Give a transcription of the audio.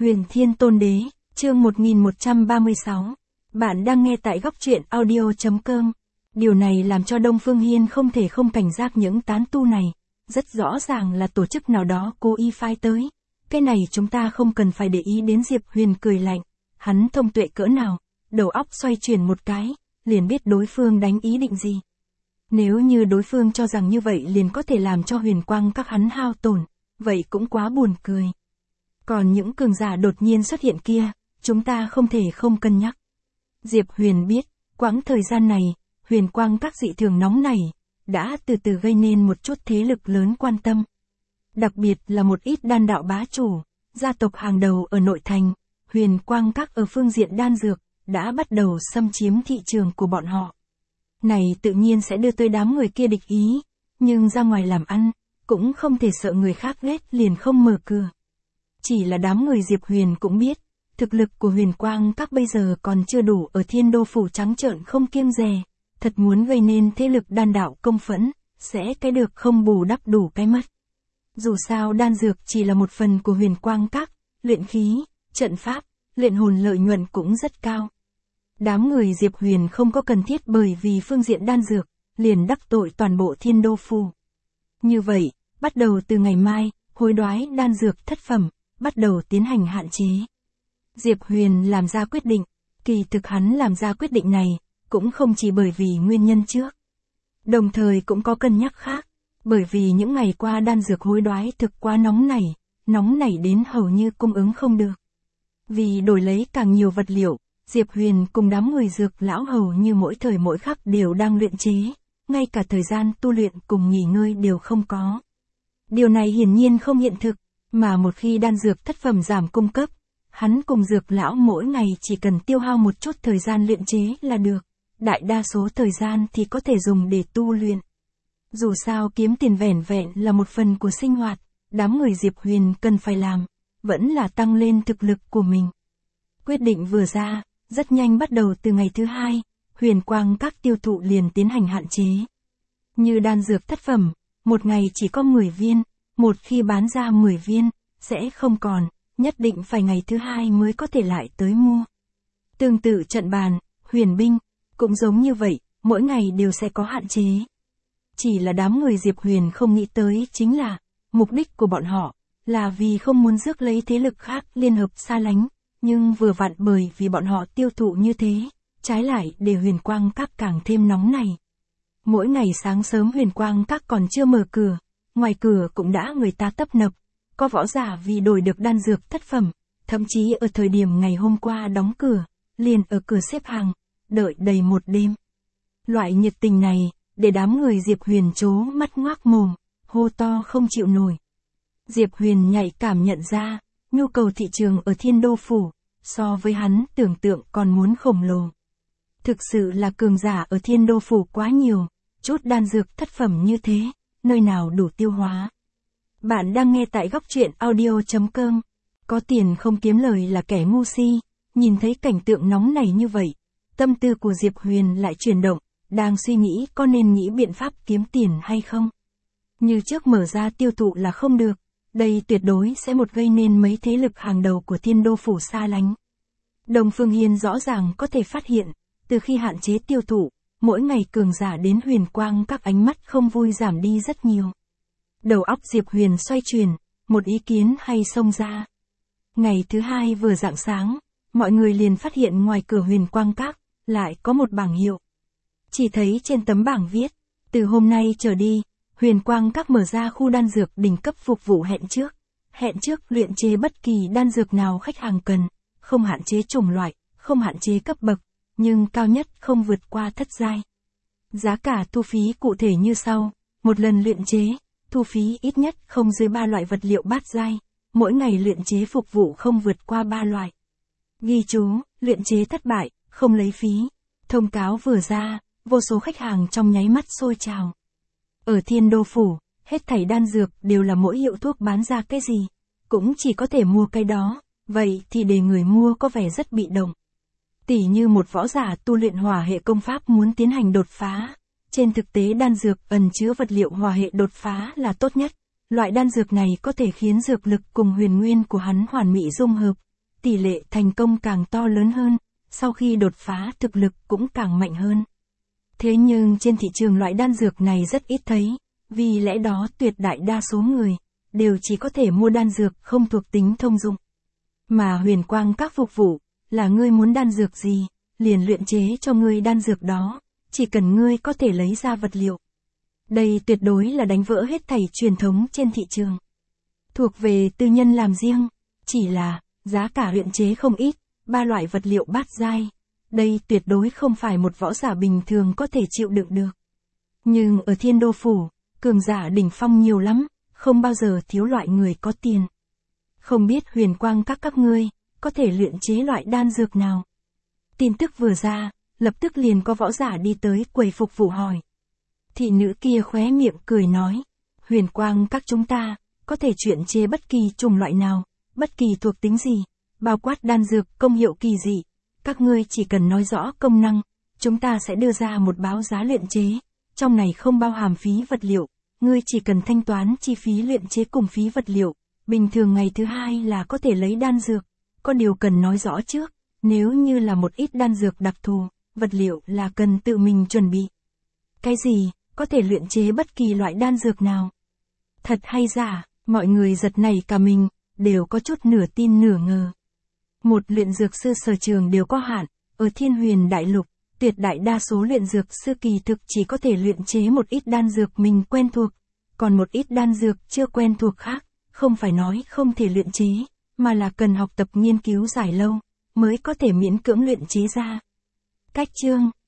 Huyền Thiên Tôn Đế, chương 1136. Bạn đang nghe tại góc truyện audio.com. Điều này làm cho Đông Phương Hiên không thể không cảnh giác những tán tu này. Rất rõ ràng là tổ chức nào đó cố ý phái tới. Cái này chúng ta không cần phải để ý đến. Diệp Huyền cười lạnh. Hắn thông tuệ cỡ nào, đầu óc xoay chuyển một cái, liền biết đối phương đánh ý định gì. Nếu như đối phương cho rằng như vậy liền có thể làm cho huyền quang các hắn hao tổn, vậy cũng quá buồn cười. Còn những cường giả đột nhiên xuất hiện kia, chúng ta không thể không cân nhắc. Diệp Huyền biết, quãng thời gian này, huyền quang các dị thường nóng nảy, đã từ từ gây nên một chút thế lực lớn quan tâm. Đặc biệt là một ít đan đạo bá chủ, gia tộc hàng đầu ở nội thành, huyền quang các ở phương diện đan dược, đã bắt đầu xâm chiếm thị trường của bọn họ. Này tự nhiên sẽ đưa tới đám người kia địch ý, nhưng ra ngoài làm ăn, cũng không thể sợ người khác ghét liền không mở cửa. Chỉ là đám người Diệp Huyền cũng biết, thực lực của huyền quang các bây giờ còn chưa đủ ở Thiên Đô phủ trắng trợn không kiêng dè, thật muốn gây nên thế lực đan đạo công phẫn, sẽ cái được không bù đắp đủ cái mất. Dù sao đan dược chỉ là một phần của huyền quang các, luyện khí, trận pháp, luyện hồn lợi nhuận cũng rất cao. Đám người Diệp Huyền không có cần thiết bởi vì phương diện đan dược, liền đắc tội toàn bộ Thiên Đô phủ. Như vậy, bắt đầu từ ngày mai, hối đoái đan dược thất phẩm, bắt đầu tiến hành hạn chế. Diệp Huyền làm ra quyết định, kỳ thực hắn làm ra quyết định này, cũng không chỉ bởi vì nguyên nhân trước. Đồng thời cũng có cân nhắc khác, bởi vì những ngày qua đan dược hối đoái thực quá nóng nảy đến hầu như cung ứng không được. Vì đổi lấy càng nhiều vật liệu, Diệp Huyền cùng đám người dược lão hầu như mỗi thời mỗi khắc đều đang luyện chế, ngay cả thời gian tu luyện cùng nghỉ ngơi đều không có. Điều này hiển nhiên không hiện thực, mà một khi đan dược thất phẩm giảm cung cấp, hắn cùng dược lão mỗi ngày chỉ cần tiêu hao một chút thời gian luyện chế là được, đại đa số thời gian thì có thể dùng để tu luyện. Dù sao kiếm tiền vẻn vẹn là một phần của sinh hoạt, đám người Diệp Huyền cần phải làm, vẫn là tăng lên thực lực của mình. Quyết định vừa ra, rất nhanh bắt đầu từ ngày thứ hai, huyền quang các tiêu thụ liền tiến hành hạn chế. Như đan dược thất phẩm, một ngày chỉ có 10 viên, một khi bán ra 10 viên, sẽ không còn, nhất định phải ngày thứ hai mới có thể lại tới mua. Tương tự trận bàn, huyền binh, cũng giống như vậy, mỗi ngày đều sẽ có hạn chế. Chỉ là đám người Diệp Huyền không nghĩ tới chính là, mục đích của bọn họ, là vì không muốn rước lấy thế lực khác liên hợp xa lánh, nhưng vừa vặn bởi vì bọn họ tiêu thụ như thế, trái lại để huyền quang các càng thêm nóng này. Mỗi ngày sáng sớm huyền quang các còn chưa mở cửa, ngoài cửa cũng đã người ta tấp nập, có võ giả vì đổi được đan dược thất phẩm, thậm chí ở thời điểm ngày hôm qua đóng cửa, liền ở cửa xếp hàng, đợi đầy một đêm. Loại nhiệt tình này, để đám người Diệp Huyền trố mắt ngoác mồm, hô to không chịu nổi. Diệp Huyền nhạy cảm nhận ra, nhu cầu thị trường ở Thiên Đô phủ, so với hắn tưởng tượng còn muốn khổng lồ. Thực sự là cường giả ở Thiên Đô phủ quá nhiều, chút đan dược thất phẩm như thế, nơi nào đủ tiêu hóa. Bạn đang nghe tại góc truyện audio.com. Có tiền không kiếm lời là kẻ ngu si, nhìn thấy cảnh tượng nóng này như vậy, tâm tư của Diệp Huyền lại chuyển động, đang suy nghĩ có nên nghĩ biện pháp kiếm tiền hay không. Như trước mở ra tiêu thụ là không được, đây tuyệt đối sẽ một gây nên mấy thế lực hàng đầu của Thiên Đô phủ xa lánh. Đông Phương Hiên rõ ràng có thể phát hiện, từ khi hạn chế tiêu thụ, mỗi ngày cường giả đến huyền quang các ánh mắt không vui giảm đi rất nhiều. Đầu óc Diệp Huyền xoay chuyển, một ý kiến hay xông ra. Ngày thứ hai vừa rạng sáng, mọi người liền phát hiện ngoài cửa huyền quang các, lại có một bảng hiệu. Chỉ thấy trên tấm bảng viết, từ hôm nay trở đi, huyền quang các mở ra khu đan dược đỉnh cấp phục vụ hẹn trước luyện chế bất kỳ đan dược nào khách hàng cần, không hạn chế chủng loại, không hạn chế cấp bậc, nhưng cao nhất không vượt qua thất giai. Giá cả thu phí cụ thể như sau, một lần luyện chế, thu phí ít nhất không dưới 3 loại vật liệu bát giai, mỗi ngày luyện chế phục vụ không vượt qua 3 loại. Ghi chú, luyện chế thất bại, không lấy phí. Thông cáo vừa ra, vô số khách hàng trong nháy mắt sôi trào. Ở Thiên Đô phủ, hết thảy đan dược đều là mỗi hiệu thuốc bán ra cái gì, cũng chỉ có thể mua cái đó, vậy thì để người mua có vẻ rất bị động. Tỉ như một võ giả tu luyện hỏa hệ công pháp muốn tiến hành đột phá, trên thực tế đan dược ẩn chứa vật liệu hỏa hệ đột phá là tốt nhất, loại đan dược này có thể khiến dược lực cùng huyền nguyên của hắn hoàn mỹ dung hợp, tỷ lệ thành công càng to lớn hơn, sau khi đột phá thực lực cũng càng mạnh hơn. Thế nhưng trên thị trường loại đan dược này rất ít thấy, vì lẽ đó tuyệt đại đa số người đều chỉ có thể mua đan dược không thuộc tính thông dụng. Mà Huyền Quang Các phục vụ là ngươi muốn đan dược gì, liền luyện chế cho ngươi đan dược đó, chỉ cần ngươi có thể lấy ra vật liệu. Đây tuyệt đối là đánh vỡ hết thảy truyền thống trên thị trường. Thuộc về tư nhân làm riêng, chỉ là giá cả luyện chế không ít, 3 loại vật liệu bát giai. Đây tuyệt đối không phải một võ giả bình thường có thể chịu đựng được. Nhưng ở Thiên Đô Phủ, cường giả đỉnh phong nhiều lắm, không bao giờ thiếu loại người có tiền. Không biết Huyền Quang các ngươi có thể luyện chế loại đan dược nào? Tin tức vừa ra, lập tức liền có võ giả đi tới quầy phục vụ hỏi. Thị nữ kia khóe miệng cười nói, Huyền Quang Các chúng ta có thể luyện chế bất kỳ chủng loại nào, bất kỳ thuộc tính gì, bao quát đan dược công hiệu kỳ dị. Các ngươi chỉ cần nói rõ công năng, chúng ta sẽ đưa ra một báo giá luyện chế, trong này không bao hàm phí vật liệu, ngươi chỉ cần thanh toán chi phí luyện chế cùng phí vật liệu, bình thường ngày thứ 2 là có thể lấy đan dược, có điều cần nói rõ trước, nếu như là một ít đan dược đặc thù, vật liệu là cần tự mình chuẩn bị. Cái gì, có thể luyện chế bất kỳ loại đan dược nào? Thật hay giả, mọi người giật nảy cả mình, đều có chút nửa tin nửa ngờ. Một luyện dược sư sở trường đều có hạn, ở Thiên Huyền Đại Lục, tuyệt đại đa số luyện dược sư kỳ thực chỉ có thể luyện chế một ít đan dược mình quen thuộc, còn một ít đan dược chưa quen thuộc khác, không phải nói không thể luyện chế, mà là cần học tập nghiên cứu dài lâu, mới có thể miễn cưỡng luyện chế ra. Cách chương